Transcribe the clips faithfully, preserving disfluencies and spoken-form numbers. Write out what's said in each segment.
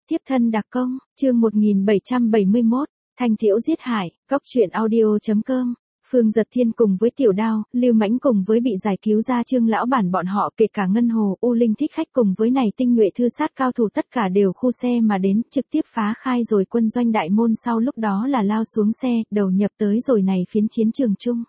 Tiếp thân đặc công, chương một nghìn bảy trăm bảy mươi mốt, Thanh Thiễu giết hại, Cóc truyện audio chấm com. Phương Giật Thiên cùng với Tiểu Đao, Lưu Mãnh cùng với bị giải cứu ra Trương lão bản bọn họ, kể cả Ngân Hồ, U Linh Thích Khách cùng với này tinh nhuệ thư sát cao thủ tất cả đều khu xe mà đến, trực tiếp phá khai rồi quân doanh đại môn, sau lúc đó là lao xuống xe, đầu nhập tới rồi này phiến chiến trường chung.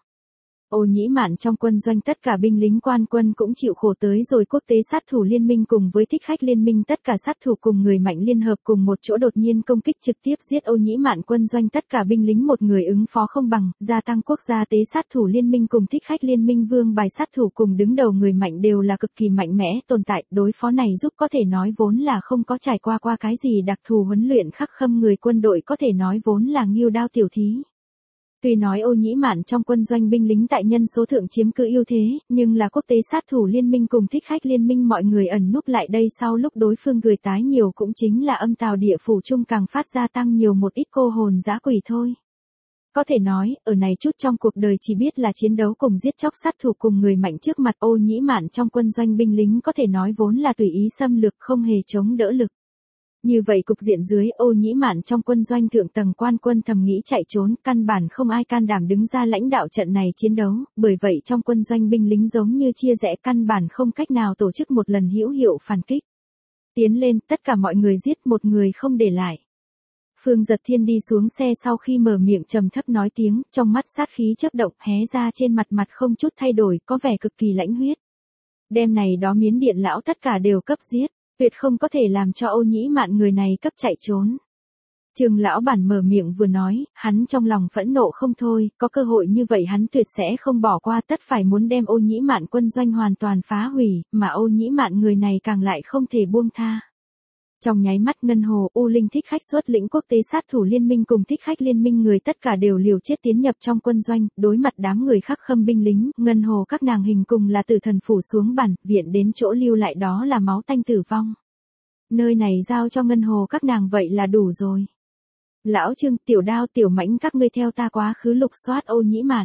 Ô Nhĩ Mạn trong quân doanh tất cả binh lính quan quân cũng chịu khổ tới rồi quốc tế sát thủ liên minh cùng với thích khách liên minh tất cả sát thủ cùng người mạnh liên hợp cùng một chỗ đột nhiên công kích trực tiếp giết Ô Nhĩ Mạn quân doanh tất cả binh lính một người ứng phó không bằng, gia tăng quốc gia tế sát thủ liên minh cùng thích khách liên minh vương bài sát thủ cùng đứng đầu người mạnh đều là cực kỳ mạnh mẽ tồn tại, đối phó này giúp có thể nói vốn là không có trải qua qua cái gì đặc thù huấn luyện khắc khâm người quân đội có thể nói vốn là nghêu đao tiểu thí. Tuy nói Ô Nhĩ Mạn trong quân doanh binh lính tại nhân số thượng chiếm cứ ưu thế, nhưng là quốc tế sát thủ liên minh cùng thích khách liên minh mọi người ẩn núp lại đây sau lúc đối phương gửi tái nhiều cũng chính là âm tào địa phủ chung càng phát ra tăng nhiều một ít cô hồn dã quỷ thôi. Có thể nói, ở này chút trong cuộc đời chỉ biết là chiến đấu cùng giết chóc sát thủ cùng người mạnh trước mặt Ô Nhĩ Mạn trong quân doanh binh lính có thể nói vốn là tùy ý xâm lược không hề chống đỡ lực. Như vậy cục diện dưới Ô Nhĩ Mạn trong quân doanh thượng tầng quan quân thầm nghĩ chạy trốn, căn bản không ai can đảm đứng ra lãnh đạo trận này chiến đấu, bởi vậy trong quân doanh binh lính giống như chia rẽ căn bản không cách nào tổ chức một lần hữu hiệu phản kích. Tiến lên, tất cả mọi người giết một người không để lại. Phương Giật Thiên đi xuống xe sau khi mở miệng trầm thấp nói tiếng, trong mắt sát khí chớp động hé ra trên mặt mặt không chút thay đổi, có vẻ cực kỳ lãnh huyết. Đêm này đó Miến Điện lão tất cả đều cấp giết. Tuyệt không có thể làm cho Ô Nhĩ Mạn người này cấp chạy trốn. Trương lão bản mở miệng vừa nói, hắn trong lòng phẫn nộ không thôi, có cơ hội như vậy hắn tuyệt sẽ không bỏ qua, tất phải muốn đem Ô Nhĩ Mạn quân doanh hoàn toàn phá hủy, mà Ô Nhĩ Mạn người này càng lại không thể buông tha. Trong nháy mắt Ngân Hồ, U Linh thích khách xuất lĩnh quốc tế sát thủ liên minh cùng thích khách liên minh người tất cả đều liều chết tiến nhập trong quân doanh, đối mặt đám người khắc khâm binh lính, Ngân Hồ các nàng hình cùng là tử thần phủ xuống bản, viện đến chỗ lưu lại đó là máu tanh tử vong. Nơi này giao cho Ngân Hồ các nàng vậy là đủ rồi. Lão Trương, Tiểu Đao, Tiểu Mãnh các ngươi theo ta quá khứ lục soát Ô Nhĩ Mạn.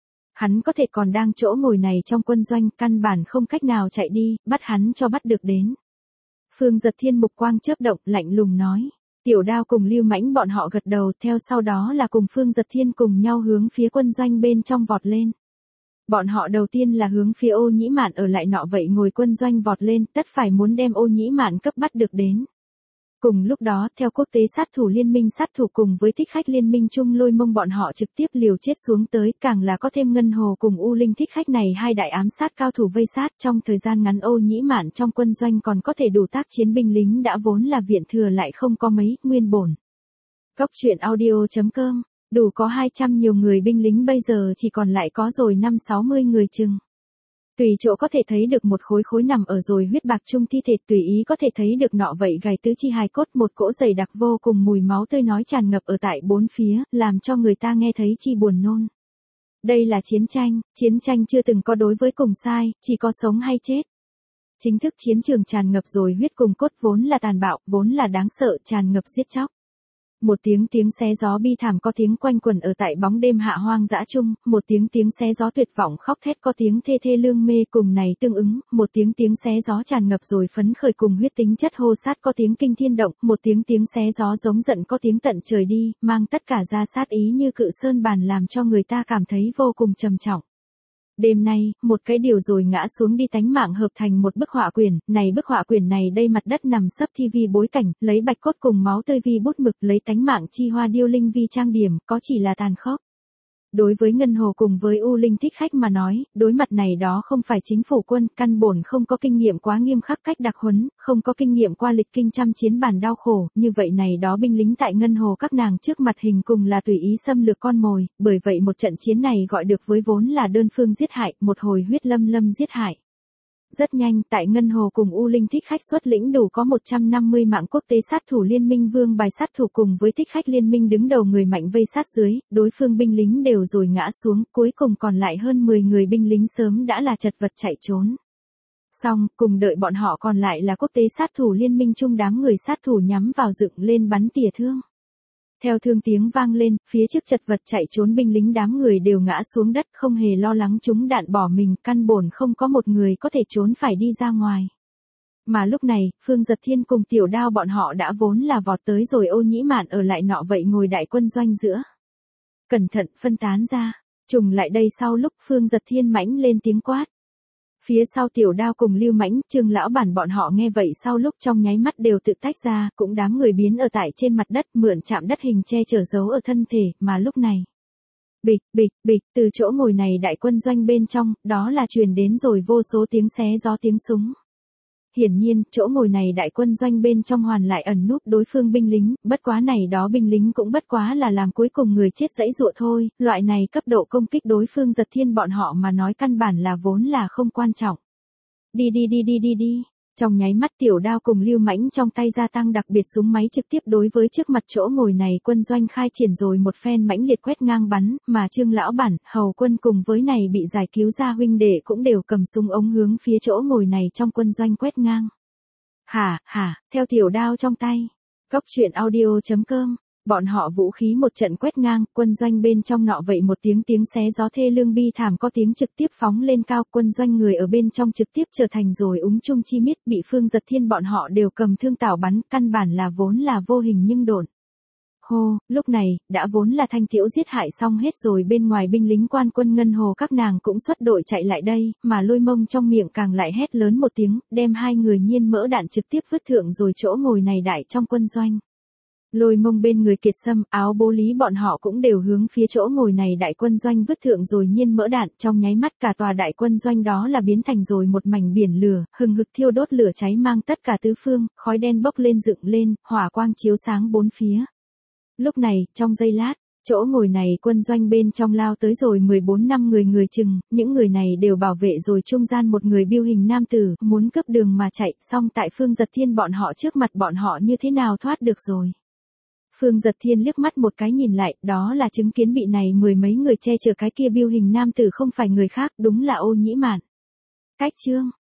Hắn có thể còn đang chỗ ngồi này trong quân doanh, căn bản không cách nào chạy đi, bắt hắn cho bắt được đến. Phương Giật Thiên mục quang chớp động, lạnh lùng nói. Tiểu Đao cùng Lưu Mãnh bọn họ gật đầu, theo sau đó là cùng Phương Giật Thiên cùng nhau hướng phía quân doanh bên trong vọt lên. Bọn họ đầu tiên là hướng phía Ô Nhĩ Mạn ở lại nọ vậy ngồi quân doanh vọt lên, tất phải muốn đem Ô Nhĩ Mạn cấp bắt được đến. Cùng lúc đó, theo quốc tế sát thủ liên minh sát thủ cùng với thích khách liên minh chung lôi mông bọn họ trực tiếp liều chết xuống tới, càng là có thêm Ngân Hồ cùng U Linh thích khách này hai đại ám sát cao thủ vây sát, trong thời gian ngắn Ô Nhĩ Mạn trong quân doanh còn có thể đủ tác chiến binh lính đã vốn là viện thừa lại không có mấy, nguyên bổn. Cóc truyện audio chấm com, đủ có hai trăm nhiều người binh lính bây giờ chỉ còn lại có rồi năm sáu mươi người chừng. Tùy chỗ có thể thấy được một khối khối nằm ở rồi huyết bạc chung thi thể, tùy ý có thể thấy được nọ vậy gài tứ chi hài cốt, một cỗ dày đặc vô cùng mùi máu tươi nói tràn ngập ở tại bốn phía, làm cho người ta nghe thấy chi buồn nôn. Đây là chiến tranh, chiến tranh chưa từng có đối với cùng sai, chỉ có sống hay chết. Chính thức chiến trường tràn ngập rồi huyết cùng cốt, vốn là tàn bạo, vốn là đáng sợ, tràn ngập giết chóc. Một tiếng tiếng xé gió bi thảm có tiếng quanh quẩn ở tại bóng đêm hạ hoang dã chung, một tiếng tiếng xé gió tuyệt vọng khóc thét có tiếng thê thê lương mê cùng này tương ứng, một tiếng tiếng xé gió tràn ngập rồi phấn khởi cùng huyết tính chất hô sát có tiếng kinh thiên động, một tiếng tiếng xé gió giống giận có tiếng tận trời đi, mang tất cả ra sát ý như cự sơn bàn làm cho người ta cảm thấy vô cùng trầm trọng. Đêm nay, một cái điều rồi ngã xuống đi tánh mạng hợp thành một bức họa quyển, này bức họa quyển này đây mặt đất nằm sấp thi vi bối cảnh, lấy bạch cốt cùng máu tươi vi bút mực, lấy tánh mạng chi hoa điêu linh vi trang điểm, có chỉ là tàn khốc. Đối với Ngân Hồ cùng với U Linh thích khách mà nói, đối mặt này đó không phải chính phủ quân, căn bổn không có kinh nghiệm quá nghiêm khắc cách đặc huấn, không có kinh nghiệm qua lịch kinh trăm chiến bản đau khổ, như vậy này đó binh lính tại Ngân Hồ các nàng trước mặt hình cùng là tùy ý xâm lược con mồi, bởi vậy một trận chiến này gọi được với vốn là đơn phương giết hại, một hồi huyết lâm lâm giết hại. Rất nhanh, tại Ngân Hồ cùng U Linh thích khách xuất lĩnh đủ có một trăm năm mươi mạng quốc tế sát thủ liên minh vương bài sát thủ cùng với thích khách liên minh đứng đầu người mạnh vây sát dưới, đối phương binh lính đều rồi ngã xuống, cuối cùng còn lại hơn mười người binh lính sớm đã là chật vật chạy trốn. Xong, cùng đợi bọn họ còn lại là quốc tế sát thủ liên minh chung đám người sát thủ nhắm vào dựng lên bắn tỉa thương. Theo thương tiếng vang lên, phía trước chật vật chạy trốn binh lính đám người đều ngã xuống đất không hề lo lắng chúng đạn bỏ mình, căn bổn không có một người có thể trốn phải đi ra ngoài. mà lúc này, Phương Giật Thiên cùng Tiểu Đao bọn họ đã vốn là vọt tới rồi Ô Nhĩ Mạn ở lại nọ vậy ngồi đại quân doanh giữa. Cẩn thận, phân tán ra, trùng lại đây sau lúc Phương Giật Thiên mãnh lên tiếng quát. Phía sau Tiểu Đao cùng Lưu Mãnh, Trương lão bản bọn họ nghe vậy sau lúc trong nháy mắt đều tự tách ra, cũng đám người biến ở tại trên mặt đất mượn chạm đất hình che chở giấu ở thân thể, mà lúc này. Bịch, bịch, bịch, từ chỗ ngồi này đại quân doanh bên trong, đó là truyền đến rồi vô số tiếng xé gió tiếng súng. Hiển nhiên, chỗ ngồi này đại quân doanh bên trong hoàn lại ẩn núp đối phương binh lính, bất quá này đó binh lính cũng bất quá là làm cuối cùng người chết dãy dụa thôi, loại này cấp độ công kích đối phương Giật Thiên bọn họ mà nói căn bản là vốn là không quan trọng. Đi đi đi đi đi đi, trong nháy mắt Tiểu Đao cùng Lưu Mãnh trong tay gia tăng đặc biệt súng máy trực tiếp đối với trước mặt chỗ ngồi này quân doanh khai triển rồi một phen mãnh liệt quét ngang bắn, mà Trương lão bản, Hầu Quân cùng với này bị giải cứu ra huynh đệ cũng đều cầm súng ống hướng phía chỗ ngồi này trong quân doanh quét ngang. Hả, hả, theo Tiểu Đao trong tay. Cốc truyện audio chấm com. Bọn họ vũ khí một trận quét ngang, quân doanh bên trong nọ vậy một tiếng tiếng xé gió thê lương bi thảm có tiếng trực tiếp phóng lên cao, quân doanh người ở bên trong trực tiếp trở thành rồi úng chung chi miết, bị Phương Giật Thiên bọn họ đều cầm thương tảo bắn, căn bản là vốn là vô hình nhưng độn. Hô, lúc này, đã vốn là Thanh Tiễu giết hại xong hết rồi, bên ngoài binh lính quan quân Ngân Hồ các nàng cũng xuất đội chạy lại đây, mà Lôi Mông trong miệng càng lại hét lớn một tiếng, đem hai người nhiên mỡ đạn trực tiếp vứt thượng rồi chỗ ngồi này đại trong quân doanh. Lôi Mông bên người Kiệt Sâm, Áo Bố Lý bọn họ cũng đều hướng phía chỗ ngồi này đại quân doanh vứt thượng rồi nhiên mỡ đạn, trong nháy mắt cả tòa đại quân doanh đó là biến thành rồi một mảnh biển lửa, hừng hực thiêu đốt lửa cháy mang tất cả tứ phương, khói đen bốc lên dựng lên, hỏa quang chiếu sáng bốn phía. Lúc này, trong giây lát, chỗ ngồi này quân doanh bên trong lao tới rồi mười bốn năm người người chừng, những người này đều bảo vệ rồi trung gian một người biêu hình nam tử, muốn cướp đường mà chạy, xong tại Phương Giật Thiên bọn họ trước mặt bọn họ như thế nào thoát được rồi. Phương Giật Thiên liếc mắt một cái nhìn lại, đó là chứng kiến bị này mười mấy người che chở cái kia biêu hình nam tử không phải người khác, đúng là Ô Nhĩ Mạn. Cách chương